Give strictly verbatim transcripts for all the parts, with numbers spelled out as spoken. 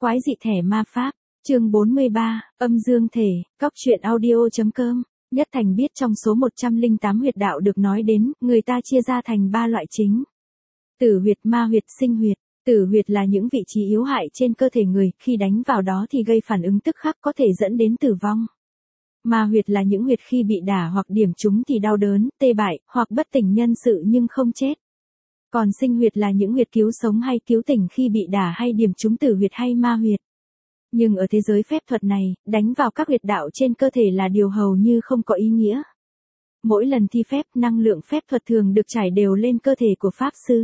Quái dị thẻ ma pháp, chương bốn mươi ba, âm dương thể, góc truyện audio.com. Nhất Thành biết trong số một trăm lẻ tám huyệt đạo được nói đến, người ta chia ra thành ba loại chính. Tử huyệt, ma huyệt, sinh huyệt. Tử huyệt là những vị trí yếu hại trên cơ thể người, khi đánh vào đó thì gây phản ứng tức khắc có thể dẫn đến tử vong. Ma huyệt là những huyệt khi bị đả hoặc điểm trúng thì đau đớn, tê bại, hoặc bất tỉnh nhân sự nhưng không chết. Còn sinh huyệt là những huyệt cứu sống hay cứu tỉnh khi bị đả hay điểm trúng tử huyệt hay ma huyệt. Nhưng ở thế giới phép thuật này, đánh vào các huyệt đạo trên cơ thể là điều hầu như không có ý nghĩa. Mỗi lần thi phép, năng lượng phép thuật thường được trải đều lên cơ thể của pháp sư.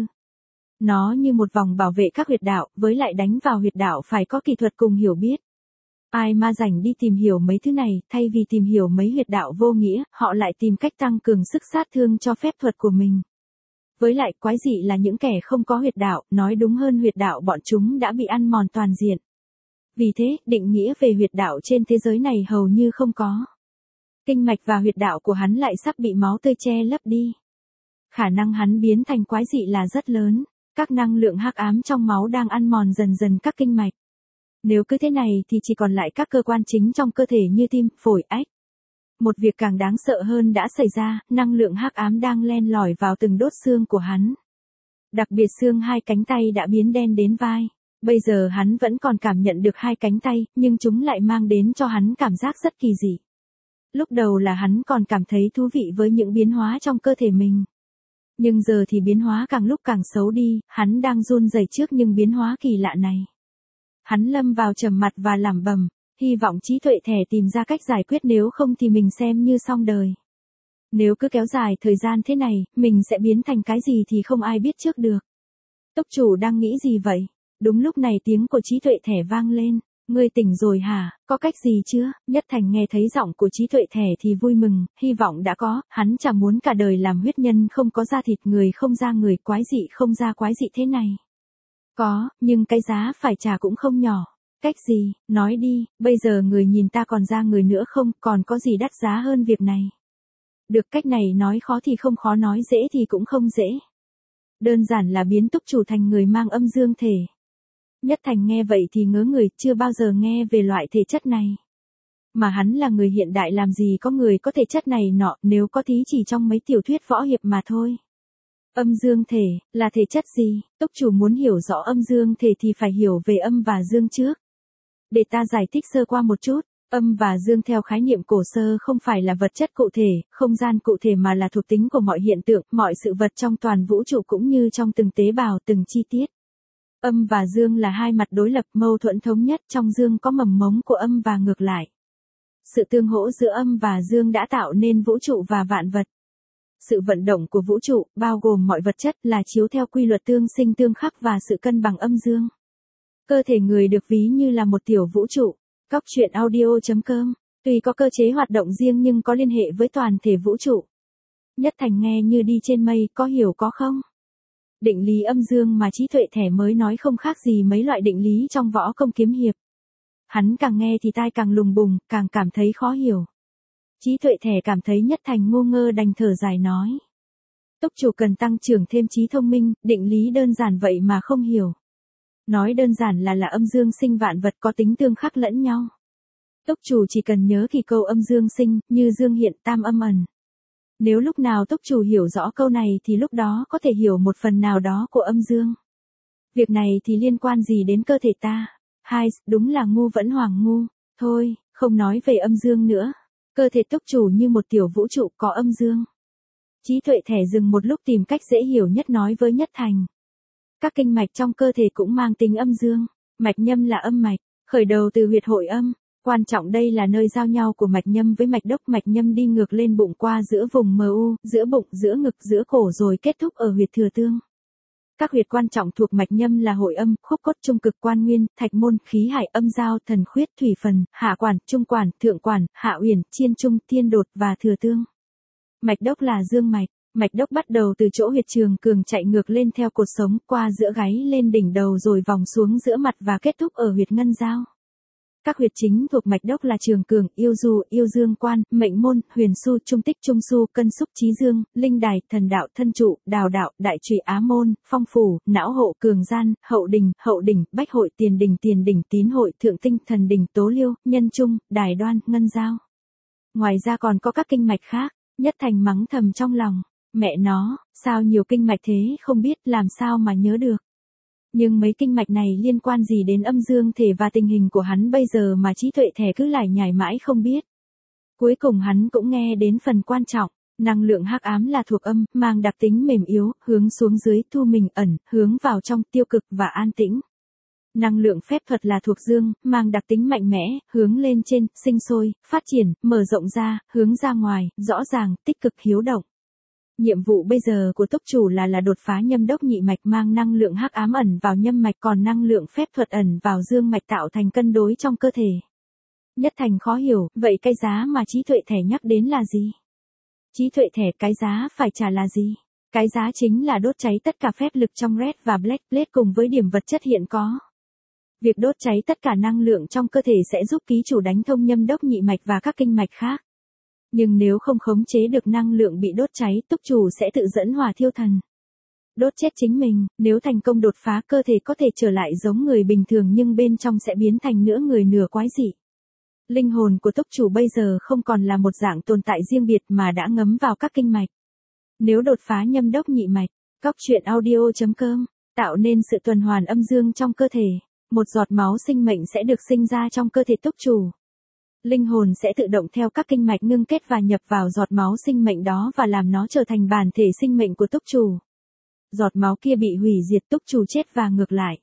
Nó như một vòng bảo vệ các huyệt đạo, với lại đánh vào huyệt đạo phải có kỹ thuật cùng hiểu biết. Ai mà rảnh đi tìm hiểu mấy thứ này, thay vì tìm hiểu mấy huyệt đạo vô nghĩa, họ lại tìm cách tăng cường sức sát thương cho phép thuật của mình. Với lại, quái dị là những kẻ không có huyệt đạo, nói đúng hơn huyệt đạo bọn chúng đã bị ăn mòn toàn diện. Vì thế, định nghĩa về huyệt đạo trên thế giới này hầu như không có. Kinh mạch và huyệt đạo của hắn lại sắp bị máu tươi che lấp đi. Khả năng hắn biến thành quái dị là rất lớn. Các năng lượng hắc ám trong máu đang ăn mòn dần dần các kinh mạch. Nếu cứ thế này thì chỉ còn lại các cơ quan chính trong cơ thể như tim, phổi, ách. Một việc càng đáng sợ hơn đã xảy ra, năng lượng hắc ám đang len lỏi vào từng đốt xương của hắn. Đặc biệt xương hai cánh tay đã biến đen đến vai. Bây giờ hắn vẫn còn cảm nhận được hai cánh tay, nhưng chúng lại mang đến cho hắn cảm giác rất kỳ dị. Lúc đầu là hắn còn cảm thấy thú vị với những biến hóa trong cơ thể mình. Nhưng giờ thì biến hóa càng lúc càng xấu đi, hắn đang run rẩy trước những biến hóa kỳ lạ này. Hắn lâm vào trầm mặc và lẩm bẩm, hy vọng trí tuệ thẻ tìm ra cách giải quyết, nếu không thì mình xem như xong đời. Nếu cứ kéo dài thời gian thế này, mình sẽ biến thành cái gì thì không ai biết trước được. Túc chủ đang nghĩ gì vậy? Đúng lúc này tiếng của trí tuệ thẻ vang lên. Ngươi tỉnh rồi hả, có cách gì chưa? Nhất Thành nghe thấy giọng của trí tuệ thẻ thì vui mừng, hy vọng đã có, hắn chẳng muốn cả đời làm huyết nhân không có da thịt, người không ra người, quái dị không ra quái dị thế này. Có, nhưng cái giá phải trả cũng không nhỏ. Cách gì, nói đi, bây giờ người nhìn ta còn ra người nữa không, còn có gì đắt giá hơn việc này. Được, cách này nói khó thì không khó, nói dễ thì cũng không dễ. Đơn giản là biến túc chủ thành người mang âm dương thể. Nhất Thành nghe vậy thì ngớ người, chưa bao giờ nghe về loại thể chất này. Mà hắn là người hiện đại, làm gì có người có thể chất này nọ, nếu có thì chỉ trong mấy tiểu thuyết võ hiệp mà thôi. Âm dương thể, là thể chất gì? Túc chủ muốn hiểu rõ âm dương thể thì phải hiểu về âm và dương trước. Để ta giải thích sơ qua một chút, âm và dương theo khái niệm cổ sơ không phải là vật chất cụ thể, không gian cụ thể, mà là thuộc tính của mọi hiện tượng, mọi sự vật trong toàn vũ trụ cũng như trong từng tế bào, từng chi tiết. Âm và dương là hai mặt đối lập, mâu thuẫn thống nhất, trong dương có mầm mống của âm và ngược lại. Sự tương hỗ giữa âm và dương đã tạo nên vũ trụ và vạn vật. Sự vận động của vũ trụ, bao gồm mọi vật chất, là chiếu theo quy luật tương sinh tương khắc và sự cân bằng âm dương. Cơ thể người được ví như là một tiểu vũ trụ. Góc truyện audio.com, tuy có cơ chế hoạt động riêng nhưng có liên hệ với toàn thể vũ trụ. Nhất Thành nghe như đi trên mây, có hiểu có không? Định lý âm dương mà trí tuệ thẻ mới nói không khác gì mấy loại định lý trong võ công kiếm hiệp. Hắn càng nghe thì tai càng lùng bùng, càng cảm thấy khó hiểu. Trí tuệ thẻ cảm thấy Nhất Thành ngu ngơ, đành thở dài nói. Túc chủ cần tăng trưởng thêm trí thông minh, định lý đơn giản vậy mà không hiểu. Nói đơn giản là là âm dương sinh vạn vật có tính tương khắc lẫn nhau. Túc chủ chỉ cần nhớ kỳ câu âm dương sinh, như dương hiện, tam âm ẩn. Nếu lúc nào túc chủ hiểu rõ câu này thì lúc đó có thể hiểu một phần nào đó của âm dương. Việc này thì liên quan gì đến cơ thể ta? Hai, đúng là ngu vẫn hoàng ngu. Thôi, không nói về âm dương nữa. Cơ thể túc chủ như một tiểu vũ trụ có âm dương. Trí tuệ thẻ dừng một lúc tìm cách dễ hiểu nhất nói với Nhất Thành. Các kinh mạch trong cơ thể cũng mang tính âm dương. Mạch nhâm là âm mạch, khởi đầu từ huyệt hội âm. Quan trọng đây là nơi giao nhau của mạch nhâm với mạch đốc. Mạch nhâm đi ngược lên bụng qua giữa vùng em u, giữa bụng, giữa ngực, giữa cổ rồi kết thúc ở huyệt thừa tương. Các huyệt quan trọng thuộc mạch nhâm là hội âm, khúc cốt, trung cực, quan nguyên, thạch môn, khí hải, âm giao, thần khuyết, thủy phần, hạ quản, trung quản, thượng quản, hạ uyển, chiên trung, thiên đột và thừa tương. Mạch đốc là dương mạch. Mạch đốc bắt đầu từ chỗ huyệt trường cường chạy ngược lên theo cột sống, qua giữa gáy lên đỉnh đầu rồi vòng xuống giữa mặt và kết thúc ở huyệt ngân giao. Các huyệt chính thuộc mạch đốc là trường cường, yêu du, yêu dương quan, mệnh môn, huyền su, trung tích, trung su, cân xúc, trí dương, linh đài, thần đạo, thân trụ, đào đạo, đại trụy, á môn, phong phủ, não hộ, cường gian, hậu đình, hậu đỉnh, bách hội, tiền đỉnh, tiền đỉnh, tín hội, thượng tinh, thần đỉnh, tố liêu, nhân trung, đài đoan, ngân giao. Ngoài ra còn có các kinh mạch khác. Nhất Thành mắng thầm trong lòng, mẹ nó, sao nhiều kinh mạch thế không biết, làm sao mà nhớ được. Nhưng mấy kinh mạch này liên quan gì đến âm dương thể và tình hình của hắn bây giờ mà trí tuệ thẻ cứ lải nhải mãi không biết. Cuối cùng hắn cũng nghe đến phần quan trọng, năng lượng hắc ám là thuộc âm, mang đặc tính mềm yếu, hướng xuống dưới thu mình ẩn, hướng vào trong tiêu cực và an tĩnh. Năng lượng phép thuật là thuộc dương, mang đặc tính mạnh mẽ, hướng lên trên, sinh sôi, phát triển, mở rộng ra, hướng ra ngoài, rõ ràng, tích cực hiếu động. Nhiệm vụ bây giờ của túc chủ là là đột phá nhâm đốc nhị mạch mang năng lượng hắc ám ẩn vào nhâm mạch còn năng lượng phép thuật ẩn vào dương mạch tạo thành cân đối trong cơ thể. Nhất Thành khó hiểu, vậy cái giá mà trí tuệ thẻ nhắc đến là gì? Trí tuệ thẻ cái giá phải trả là gì? Cái giá chính là đốt cháy tất cả phép lực trong Red và Black Blade cùng với điểm vật chất hiện có. Việc đốt cháy tất cả năng lượng trong cơ thể sẽ giúp ký chủ đánh thông nhâm đốc nhị mạch và các kinh mạch khác. Nhưng nếu không khống chế được năng lượng bị đốt cháy, túc chủ sẽ tự dẫn hỏa thiêu thần. Đốt chết chính mình, nếu thành công đột phá cơ thể có thể trở lại giống người bình thường nhưng bên trong sẽ biến thành nửa người nửa quái dị. Linh hồn của túc chủ bây giờ không còn là một dạng tồn tại riêng biệt mà đã ngấm vào các kinh mạch. Nếu đột phá nhâm đốc nhị mạch, cóc truyện audio chấm com, tạo nên sự tuần hoàn âm dương trong cơ thể, một giọt máu sinh mệnh sẽ được sinh ra trong cơ thể túc chủ. Linh hồn sẽ tự động theo các kinh mạch ngưng kết và nhập vào giọt máu sinh mệnh đó và làm nó trở thành bản thể sinh mệnh của túc chủ. Giọt máu kia bị hủy diệt túc chủ chết và ngược lại.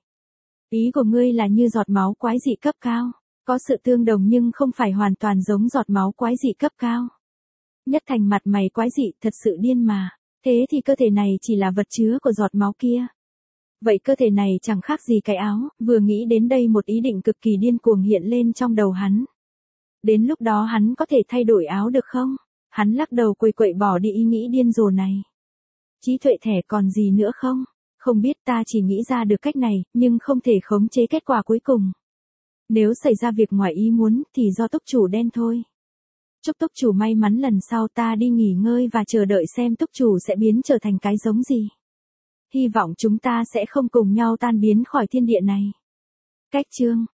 Ý của ngươi là như giọt máu quái dị cấp cao, có sự tương đồng nhưng không phải hoàn toàn giống giọt máu quái dị cấp cao. Nhất Thành mặt mày quái dị, thật sự điên mà, thế thì cơ thể này chỉ là vật chứa của giọt máu kia. Vậy cơ thể này chẳng khác gì cái áo, vừa nghĩ đến đây một ý định cực kỳ điên cuồng hiện lên trong đầu hắn. Đến lúc đó hắn có thể thay đổi áo được không? Hắn lắc đầu quậy quậy bỏ đi ý nghĩ điên rồ này. Trí tuệ thẻ còn gì nữa không? Không biết, ta chỉ nghĩ ra được cách này, nhưng không thể khống chế kết quả cuối cùng. Nếu xảy ra việc ngoài ý muốn thì do túc chủ đen thôi. Chúc túc chủ may mắn lần sau, ta đi nghỉ ngơi và chờ đợi xem túc chủ sẽ biến trở thành cái giống gì. Hy vọng chúng ta sẽ không cùng nhau tan biến khỏi thiên địa này. Cách chương